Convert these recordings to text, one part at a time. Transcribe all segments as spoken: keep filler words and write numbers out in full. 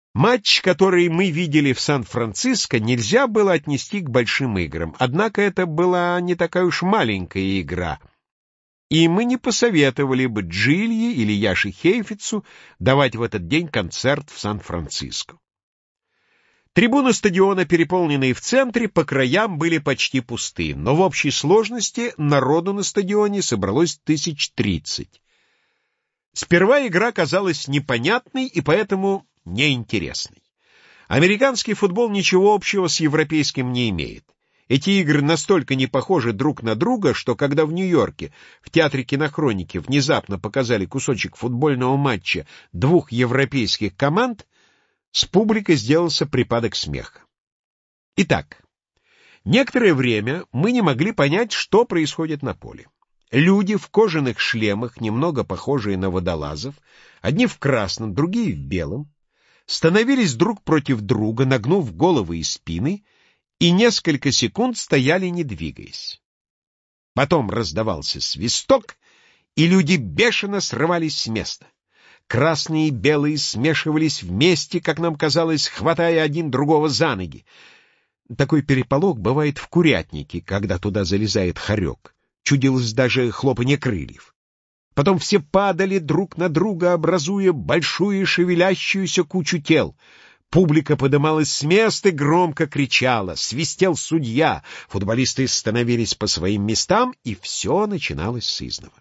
Матч, который мы видели в Сан-Франциско, нельзя было отнести к большим играм, однако это была не такая уж маленькая игра, и мы не посоветовали бы Джилли или Яше Хейфицу давать в этот день концерт в Сан-Франциско. Трибуны стадиона, переполненные в центре, по краям были почти пусты, но в общей сложности народу на стадионе собралось тысяч тридцать. Сперва игра казалась непонятной и поэтому неинтересной. Американский футбол ничего общего с европейским не имеет. Эти игры настолько не похожи друг на друга, что когда в Нью-Йорке в Театре кинохроники внезапно показали кусочек футбольного матча двух европейских команд, с публикой сделался припадок смеха. Итак, некоторое время мы не могли понять, что происходит на поле. Люди в кожаных шлемах, немного похожие на водолазов, одни в красном, другие в белом, становились друг против друга, нагнув головы и спины, и несколько секунд стояли, не двигаясь. Потом раздавался свисток, и люди бешено срывались с места. Красные и белые смешивались вместе, как нам казалось, хватая один другого за ноги. Такой переполох бывает в курятнике, когда туда залезает хорек. Чудилось даже хлопанье крыльев. Потом все падали друг на друга, образуя большую шевелящуюся кучу тел. Публика подымалась с мест и громко кричала, свистел судья, футболисты становились по своим местам, и все начиналось сызнова.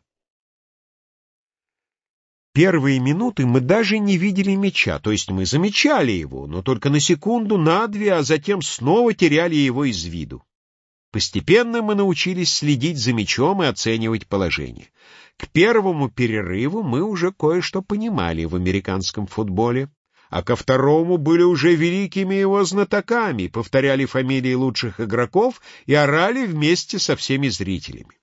Первые минуты мы даже не видели мяча, то есть мы замечали его, но только на секунду, на две, а затем снова теряли его из виду. Постепенно мы научились следить за мячом и оценивать положение. К первому перерыву мы уже кое-что понимали в американском футболе, а ко второму были уже великими его знатоками, повторяли фамилии лучших игроков и орали вместе со всеми зрителями.